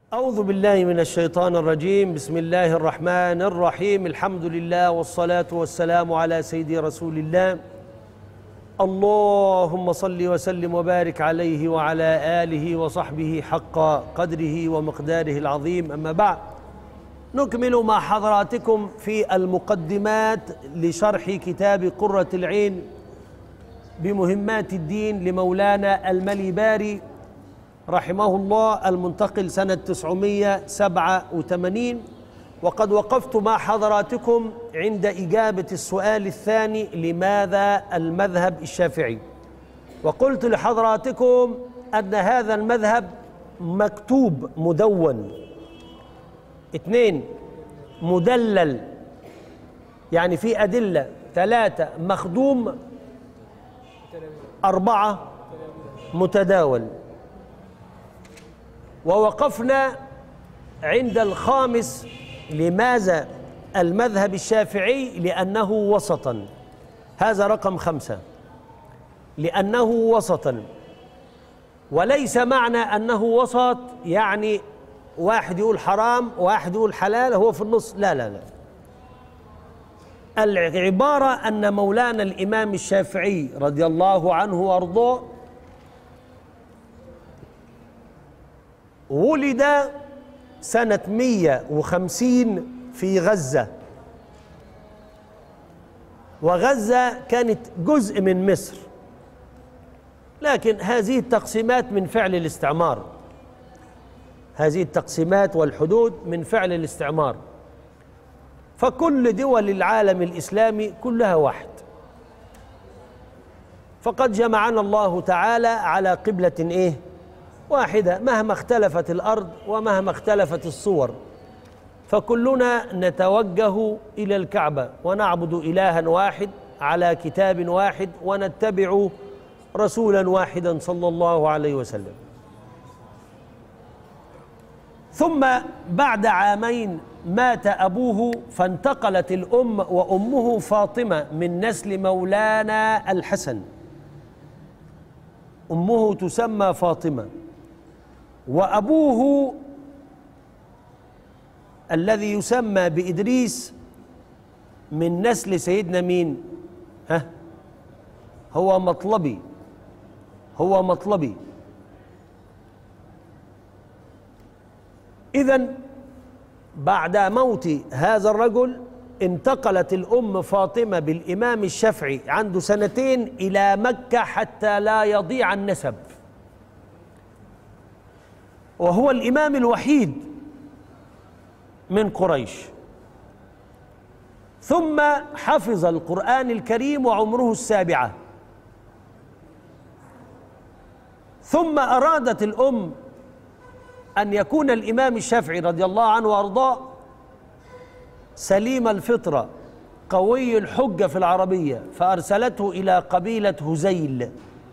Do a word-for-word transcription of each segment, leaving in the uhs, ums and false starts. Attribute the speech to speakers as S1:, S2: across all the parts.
S1: أعوذ بالله من الشيطان الرجيم. بسم الله الرحمن الرحيم. الحمد لله والصلاة والسلام على سيدي رسول الله. اللهم صل وسلم وبارك عليه وعلى آله وصحبه حق قدره ومقداره العظيم. أما بعد، نكمل مع حضراتكم في المقدمات لشرح كتاب قرة العين بمهمات الدين لمولانا المليباري رحمه الله، المنتقل سنة تسعمائة وسبعة وثمانين. وقد وقفت مع حضراتكم عند إجابة السؤال الثاني: لماذا المذهب الشافعي؟ وقلت لحضراتكم أن هذا المذهب مكتوب مدون، اثنين مدلل يعني في أدلة، ثلاثة مخدوم، أربعة متداول. ووقفنا عند الخامس: لماذا المذهب الشافعي؟ لأنه وسطا. هذا رقم خمسة، لأنه وسطا. وليس معنى أنه وسط يعني واحد يقول حرام واحد يقول حلال، هو في النص، لا لا لا. العبارة أن مولانا الإمام الشافعي رضي الله عنه وأرضاه ولد سنة مئة وخمسين في غزة، وغزة كانت جزء من مصر، لكن هذه التقسيمات من فعل الاستعمار، هذه التقسيمات والحدود من فعل الاستعمار. فكل دول العالم الإسلامي كلها واحد، فقد جمعنا الله تعالى على قبلة إيه؟ واحدة، مهما اختلفت الأرض ومهما اختلفت الصور، فكلنا نتوجه إلى الكعبة ونعبد إلها واحد على كتاب واحد ونتبع رسولا واحدا صلى الله عليه وسلم. ثم بعد عامين مات أبوه، فانتقلت الأم وأمه فاطمة من نسل مولانا الحسن، أمه تسمى فاطمة، وأبوه الذي يسمى بإدريس من نسل سيدنا مين؟ ها؟ هو مطلبي، هو مطلبي. إذن بعد موت هذا الرجل انتقلت الأم فاطمة بالإمام الشافعي عنده سنتين إلى مكة حتى لا يضيع النسب، وهو الإمام الوحيد من قريش. ثم حفظ القرآن الكريم وعمره السابعة. ثم أرادت الأم أن يكون الإمام الشافعي رضي الله عنه وأرضاه سليم الفطرة قوي الحجة في العربية، فأرسلته إلى قبيلة هزيل،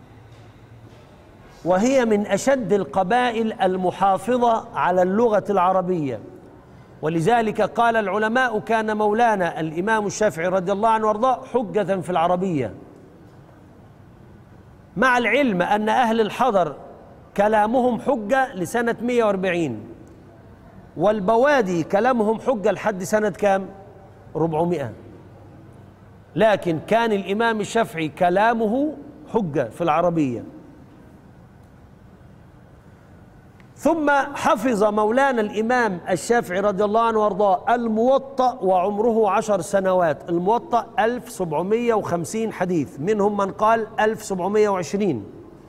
S1: وهي من أشد القبائل المحافظة على اللغة العربية. ولذلك قال العلماء: كان مولانا الإمام الشافعي رضي الله عنه وارضاه حجة في العربية، مع العلم أن أهل الحضر كلامهم حجة لسنة مئة وأربعين، والبوادي كلامهم حجة لحد سنة كام؟ أربعمائة. لكن كان الإمام الشافعي كلامه حجة في العربية. ثم حفظ مولانا الإمام الشافعي رضي الله عنه وارضاه الموطأ وعمره عشر سنوات. الموطأ ألف وسبعمائة وخمسين حديث، منهم من قال ألف وسبعمائة وعشرين.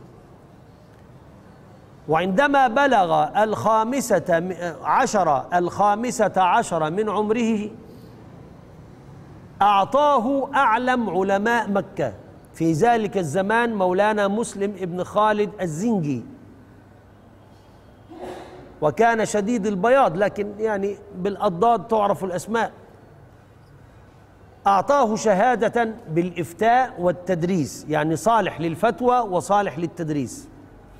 S1: وعندما بلغ الخامسة عشرة الخامسة عشرة من عمره أعطاه أعلم علماء مكة في ذلك الزمان مولانا مسلم ابن خالد الزنجي، وكان شديد البياض، لكن يعني بالأضداد تعرف الأسماء. أعطاه شهادة بالإفتاء والتدريس، يعني صالح للفتوى وصالح للتدريس.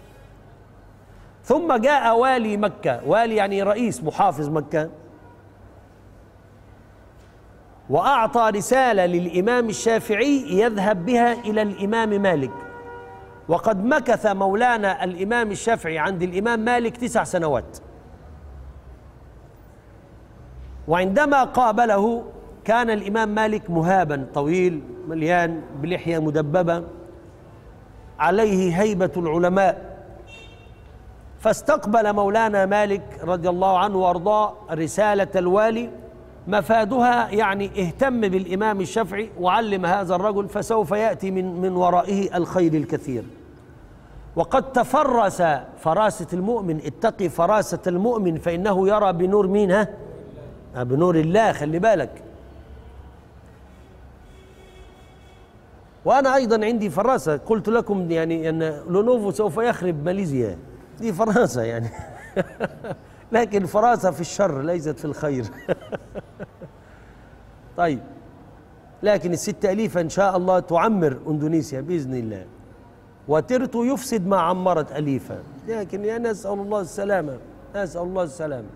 S1: ثم جاء والي مكة، والي يعني رئيس محافظ مكة، وأعطى رسالة للإمام الشافعي يذهب بها إلى الإمام مالك. وقد مكث مولانا الإمام الشافعي عند الإمام مالك تسع سنوات، وعندما قابله كان الإمام مالك مهابا طويل مليان بلحية مدببة عليه هيبة العلماء، فاستقبل مولانا مالك رضي الله عنه وارضاه رسالة الوالي مفادها يعني اهتم بالإمام الشافعي وعلم هذا الرجل فسوف يأتي من من ورائه الخير الكثير. وقد تفرس فراسة المؤمن، اتقي فراسة المؤمن فإنه يرى بنور مين؟ ها؟ بنور الله، خلي بالك. وأنا أيضا عندي فراسة، قلت لكم يعني أن لونوفو سوف يخرب ماليزيا، دي فراسة يعني لكن فراسة في الشر ليست في الخير طيب، لكن الستة أليف إن شاء الله تعمر إندونيسيا بإذن الله، وترتو يفسد ما عمرت أليفا، لكن يا نسأل الله السلامة، نسأل الله السلامة.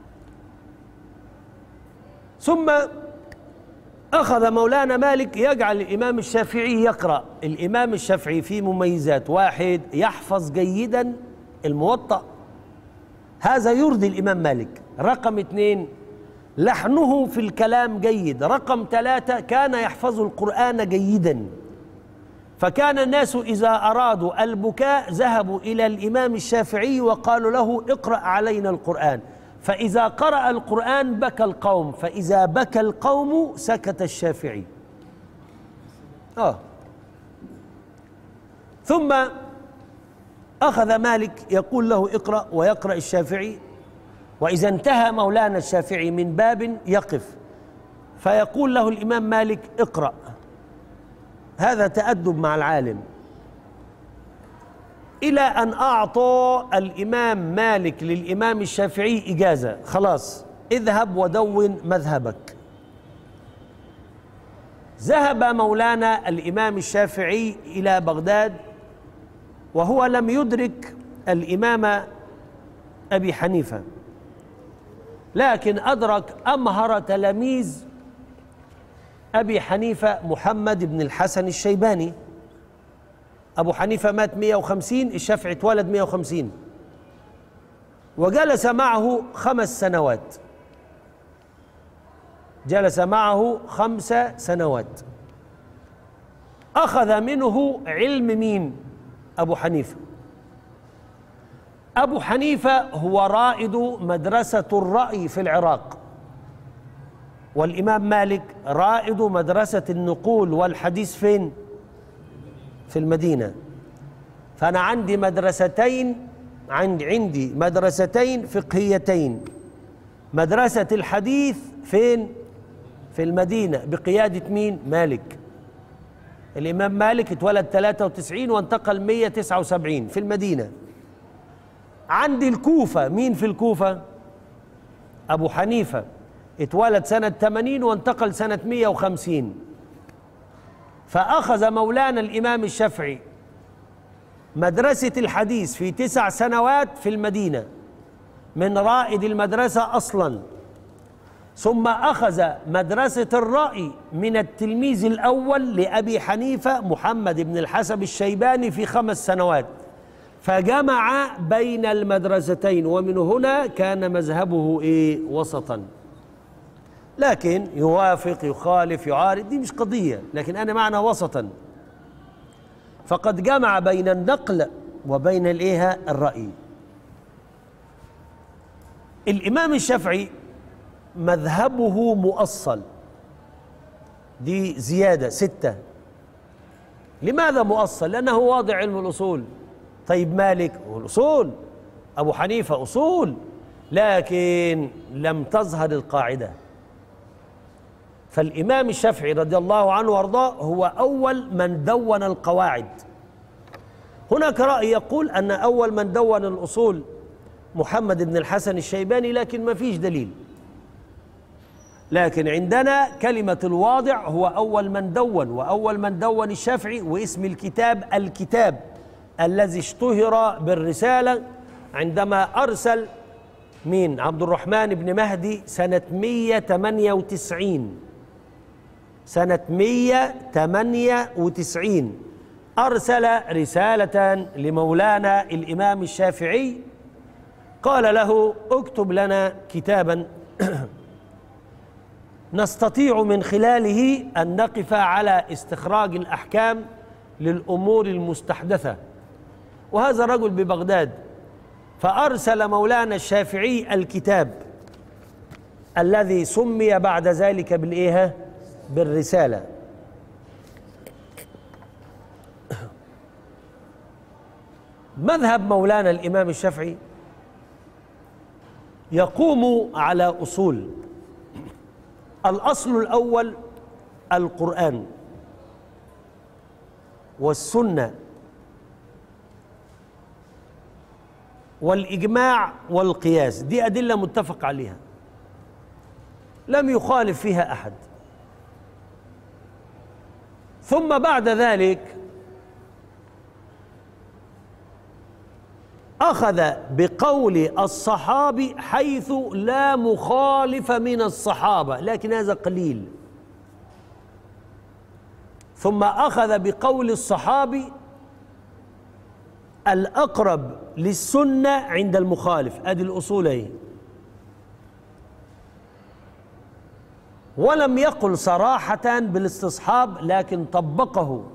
S1: ثم أخذ مولانا مالك يجعل الإمام الشافعي يقرأ. الإمام الشافعي فيه مميزات: واحد، يحفظ جيدا الموطأ، هذا يرضي الإمام مالك. رقم اثنين، لحنه في الكلام جيد. رقم ثلاثة، كان يحفظ القرآن جيدا، فكان الناس إذا أرادوا البكاء ذهبوا إلى الإمام الشافعي وقالوا له اقرأ علينا القرآن، فإذا قرأ القرآن بكى القوم، فإذا بكى القوم سكت الشافعي. آه. ثم أخذ مالك يقول له اقرأ ويقرأ الشافعي، وإذا انتهى مولانا الشافعي من باب يقف فيقول له الإمام مالك اقرأ. هذا تأدب مع العالم، إلى أن أعطى الإمام مالك للإمام الشافعي إجازة، خلاص اذهب ودون مذهبك. ذهب مولانا الإمام الشافعي إلى بغداد وهو لم يدرك الإمام أبي حنيفة، لكن أدرك أمهر تلاميذ أبي حنيفة محمد بن الحسن الشيباني. أبو حنيفة مات مئة وخمسين، الشافعي اتولد مئة وخمسين، وجلس معه خمس سنوات، جلس معه خمس سنوات. أخذ منه علم مين؟ أبو حنيفة. أبو حنيفة هو رائد مدرسة الرأي في العراق، والإمام مالك رائد مدرسة النقول والحديث فين؟ في المدينة. فأنا عندي مدرستين، عندي عندي مدرستين فقهيتين. مدرسة الحديث فين؟ في المدينة بقيادة مين؟ مالك. الإمام مالك اتولد ثلاثة وتسعين وانتقل مئة وتسعة وسبعين في المدينة. عندي الكوفة، مين في الكوفة؟ أبو حنيفة اتولد سنة ثمانين وانتقل سنة مئة وخمسين. فأخذ مولانا الإمام الشافعي مدرسة الحديث في تسع سنوات في المدينة من رائد المدرسة أصلا، ثم أخذ مدرسة الرأي من التلميذ الأول لأبي حنيفة محمد بن الحسن الشيباني في خمس سنوات، فجمع بين المدرستين، ومن هنا كان مذهبه إيه؟ وسطا. لكن يوافق يخالف يعارض دي مش قضية، لكن أنا معنى وسطا، فقد جمع بين النقل وبين الإيه؟ الرأي. الإمام الشافعي مذهبه مؤصل، دي زيادة ستة. لماذا مؤصل؟ لأنه واضع علم الأصول. طيب مالك والأصول، أبو حنيفة أصول، لكن لم تظهر القاعدة. فالإمام الشافعي رضي الله عنه وارضاه هو أول من دون القواعد. هناك رأي يقول أن أول من دون الأصول محمد بن الحسن الشيباني، لكن ما فيش دليل. لكن عندنا كلمة الواضع هو أول من دون، وأول من دون الشافعي، واسم الكتاب الكتاب الذي اشتهر بالرسالة عندما أرسل مين؟ عبد الرحمن بن مهدي سنة مئة وثمانية وتسعين، سنة مئة وثمانية وتسعين أرسل رسالة لمولانا الإمام الشافعي، قال له اكتب لنا كتابا نستطيع من خلاله أن نقف على استخراج الأحكام للأمور المستحدثة. وهذا الرجل ببغداد، فأرسل مولانا الشافعي الكتاب الذي سمي بعد ذلك بالإيه؟ بالرسالة. مذهب مولانا الإمام الشافعي يقوم على أصول. الأصل الأول القرآن والسنة والإجماع والقياس، دي أدلة متفق عليها لم يخالف فيها أحد. ثم بعد ذلك أخذ بقول الصحابي حيث لا مخالف من الصحابة، لكن هذا قليل. ثم أخذ بقول الصحابي الأقرب للسنة عند المخالف، أدي الأصول اهي. ولم يقل صراحة بالاستصحاب، لكن طبقه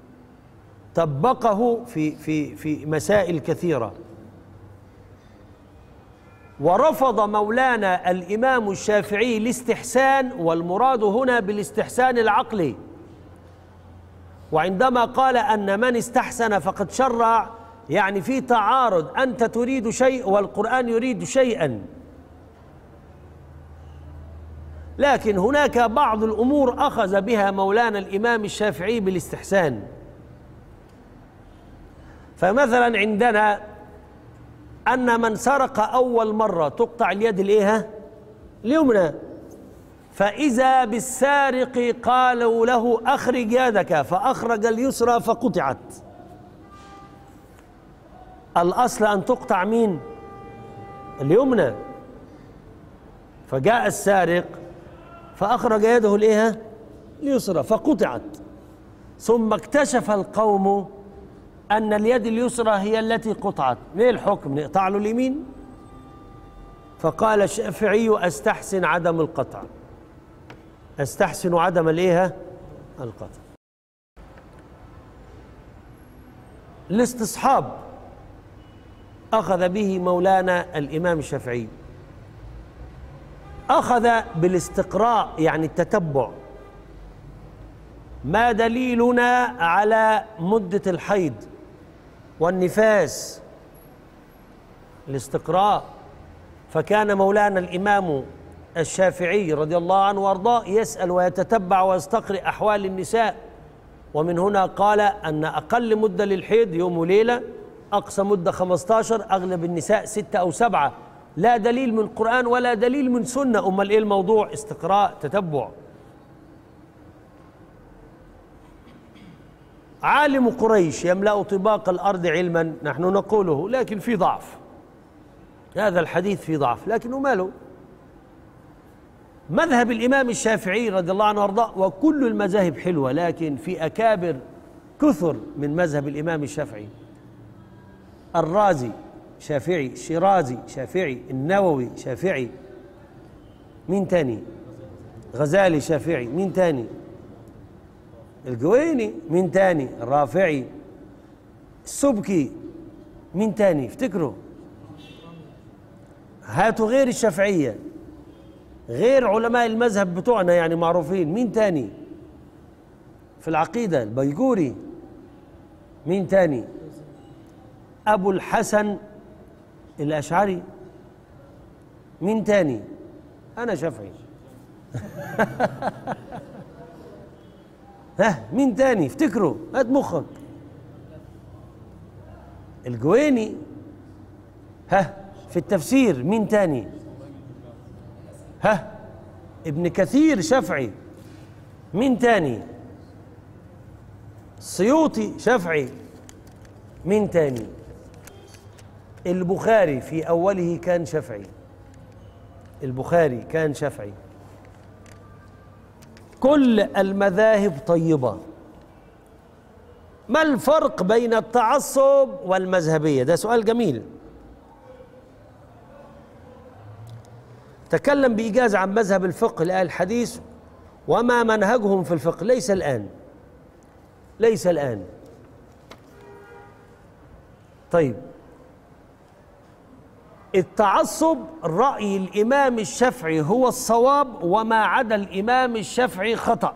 S1: طبقه في في في مسائل كثيرة. ورفض مولانا الإمام الشافعي الاستحسان، والمراد هنا بالاستحسان العقلي. وعندما قال أن من استحسن فقد شرع، يعني في تعارض، أنت تريد شيء والقرآن يريد شيئا. لكن هناك بعض الأمور أخذ بها مولانا الإمام الشافعي بالاستحسان. فمثلا عندنا أن من سرق أول مرة تقطع اليد الإيه؟ اليمنى. فإذا بالسارق قالوا له أخرج يدك، فأخرج اليسرى فقطعت. الأصل أن تقطع مين؟ اليمنى. فجاء السارق فأخرج يده الإيه؟ اليسرى فقطعت. ثم اكتشف القوم أن اليد اليسرى هي التي قطعت، ما الحكم؟ نقطع له اليمين؟ فقال الشافعي أستحسن عدم القطع، أستحسن عدم الإيه؟ القطع. الاستصحاب أخذ به مولانا الإمام الشافعي، أخذ بالاستقراء يعني التتبع. ما دليلنا على مدة الحيض والنفاس؟ الاستقراء. فكان مولانا الإمام الشافعي رضي الله عنه وارضاه يسأل ويتتبع ويستقرئ أحوال النساء، ومن هنا قال أن أقل مدة للحيض يوم وليلة، أقصى مدة خمسة عشر، أغلب النساء ستة أو سبعة. لا دليل من القرآن ولا دليل من سنة. أمال إيه الموضوع؟ استقراء، تتبع. عالم قريش يملأ طباق الأرض علما، نحن نقوله، لكن في ضعف، هذا الحديث في ضعف، لكنه ماله. مذهب الإمام الشافعي رضي الله عنه وارضاه، وكل المذاهب حلوة، لكن في أكابر كثر من مذهب الإمام الشافعي. الرازي شافعي، الشيرازي شافعي، النووي شافعي، مين تاني؟ غزالي شافعي، مين تاني؟ الجويني، مين تاني؟ الرافعي، السبكي، مين تاني؟ افتكروا، هاتوا غير الشافعية، غير علماء المذهب بتوعنا يعني معروفين. مين تاني في العقيدة؟ البيجوري، مين تاني؟ أبو الحسن الأشعري، مين تاني؟ أنا شافعي. ها مين تاني؟ افتكروا، هات مخك. الجويني. ها في التفسير مين تاني؟ ها ابن كثير شافعي، مين تاني؟ السيوطي شافعي، مين تاني؟ البخاري في أوله كان شافعي، البخاري كان شافعي. كل المذاهب طيبة. ما الفرق بين التعصب والمذهبية؟ ده سؤال جميل. تكلم بإيجاز عن مذهب الفقه لأهل الحديث وما منهجهم في الفقه، ليس الآن ليس الآن طيب، التعصب رأي الإمام الشافعي هو الصواب وما عدا الإمام الشافعي خطأ.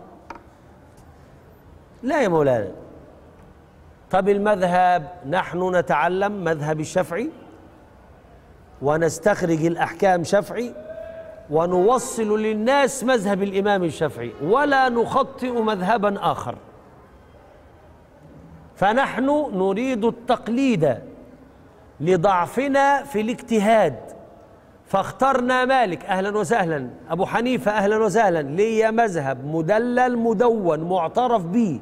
S1: لا يا مولانا. طب المذهب، نحن نتعلم مذهب الشافعي ونستخرج الأحكام شافعي ونوصل للناس مذهب الإمام الشافعي ولا نخطئ مذهبا آخر. فنحن نريد التقليد لضعفنا في الاجتهاد، فاخترنا مالك أهلا وسهلا، أبو حنيفة أهلا وسهلا، لي مذهب مدلل مدون معترف به،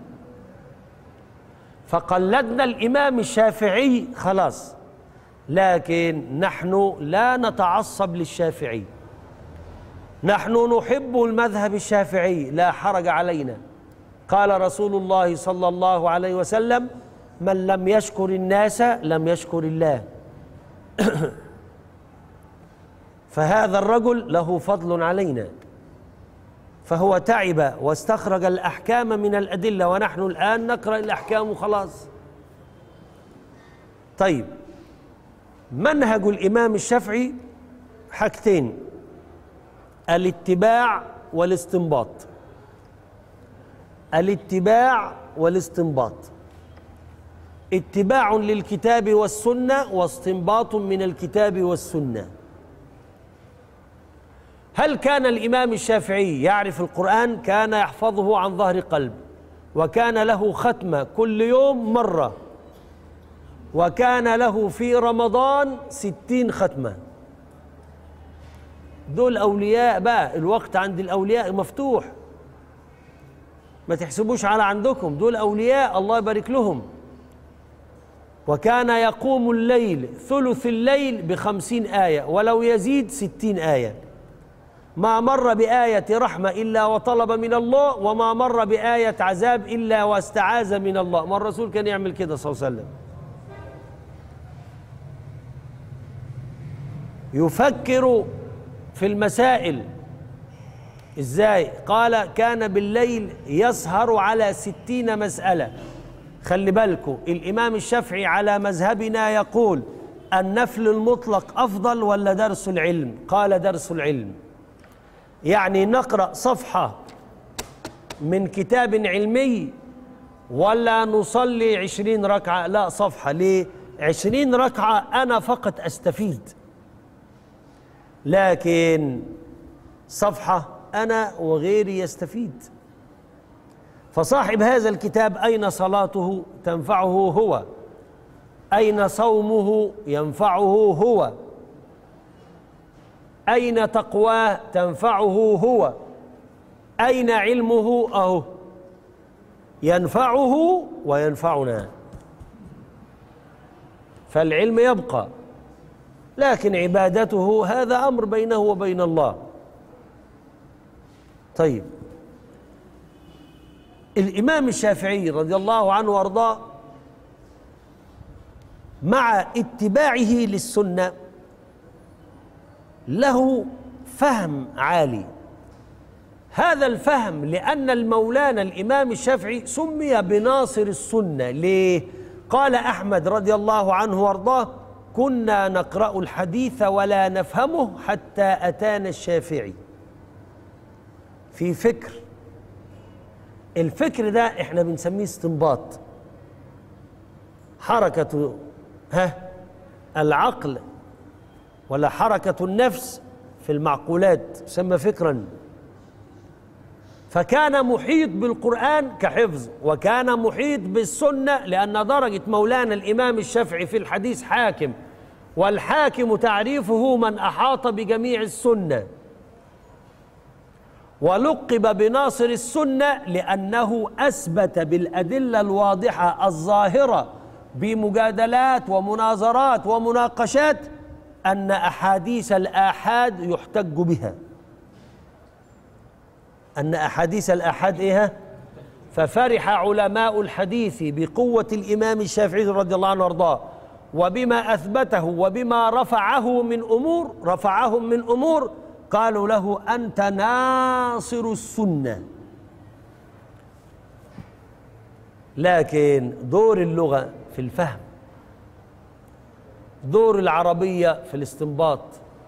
S1: فقلدنا الإمام الشافعي خلاص. لكن نحن لا نتعصب للشافعي، نحن نحب المذهب الشافعي، لا حرج علينا. قال رسول الله صلى الله عليه وسلم: من لم يشكر الناس لم يشكر الله. فهذا الرجل له فضل علينا، فهو تعب واستخرج الأحكام من الأدلة، ونحن الآن نقرأ الأحكام وخلاص. طيب، منهج الإمام الشافعي حاجتين: الاتباع والاستنباط. الاتباع والاستنباط، اتباع للكتاب والسنة واستنباط من الكتاب والسنة. هل كان الإمام الشافعي يعرف القرآن؟ كان يحفظه عن ظهر قلب، وكان له ختمة كل يوم مرة، وكان له في رمضان ستين ختمة. دول أولياء بقى، الوقت عند الأولياء مفتوح، ما تحسبوش على عندكم، دول أولياء الله يبارك لهم. وكان يقوم الليل ثلث الليل بخمسين آية ولو يزيد ستين آية. ما مر بآية رحمة إلا وطلب من الله، وما مر بآية عذاب إلا واستعاذ من الله. ما الرسول كان يعمل كده صلى الله عليه وسلم؟ يفكر في المسائل إزاي؟ قال: كان بالليل يسهر على ستين مسألة. خلي بالكم، الإمام الشافعي على مذهبنا يقول: النفل المطلق أفضل ولا درس العلم؟ قال: درس العلم. يعني نقرأ صفحة من كتاب علمي ولا نصلي عشرين ركعة؟ لا، صفحة. ليه؟ عشرين ركعة أنا فقط أستفيد، لكن صفحة أنا وغيري يستفيد. فصاحب هذا الكتاب أين صلاته تنفعه هو؟ أين صومه ينفعه هو؟ أين تقواه تنفعه هو؟ أين علمه؟ أهو ينفعه وينفعنا. فالعلم يبقى، لكن عبادته هذا أمر بينه وبين الله. طيب، الإمام الشافعي رضي الله عنه وارضاه مع اتباعه للسنة له فهم عالي. هذا الفهم لأن المولانا الإمام الشافعي سمي بناصر السنة. ليه؟ قال أحمد رضي الله عنه وارضاه: كنا نقرأ الحديث ولا نفهمه حتى أتانا الشافعي. في فكر، الفكر ده احنا بنسميه استنباط، حركة ها العقل ولا حركة النفس في المعقولات تسمى فكرا. فكان محيط بالقرآن كحفظ، وكان محيط بالسنة، لأن درجة مولانا الإمام الشافعي في الحديث حاكم، والحاكم تعريفه من أحاط بجميع السنة. ولقب بناصر السنة لأنه أثبت بالأدلة الواضحة الظاهرة بمجادلات ومناظرات ومناقشات أن أحاديث الآحاد يحتج بها. أن أحاديث الآحاد إيه؟ ففرح علماء الحديث بقوة الإمام الشافعي رضي الله عنه وارضاه، وبما أثبته وبما رفعه من أمور رفعهم من أمور قالوا له: أنت ناصر السنة. لكن دور اللغة في الفهم، دور العربية في الاستنباط،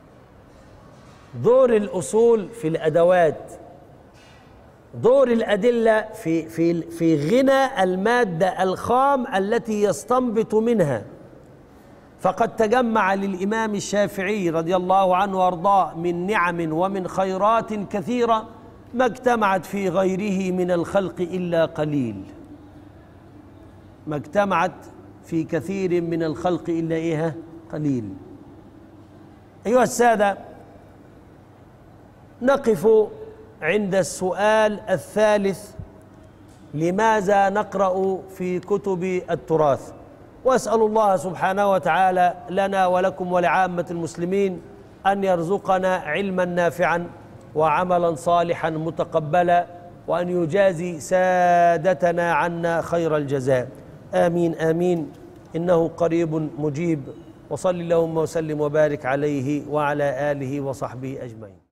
S1: دور الأصول في الأدوات، دور الأدلة في في في غنى المادة الخام التي يستنبط منها. فقد تجمع للإمام الشافعي رضي الله عنه وارضاه من نعم ومن خيرات كثيرة ما اجتمعت في غيره من الخلق إلا قليل. ما اجتمعت في كثير من الخلق إلا إيه؟ قليل. أيها السادة، نقف عند السؤال الثالث: لماذا نقرأ في كتب التراث؟ وأسأل الله سبحانه وتعالى لنا ولكم ولعامة المسلمين أن يرزقنا علما نافعا وعملا صالحا متقبلا، وأن يجازي سادتنا عنا خير الجزاء. آمين آمين، إنه قريب مجيب. وصل اللهم وسلم وبارك عليه وعلى آله وصحبه أجمعين.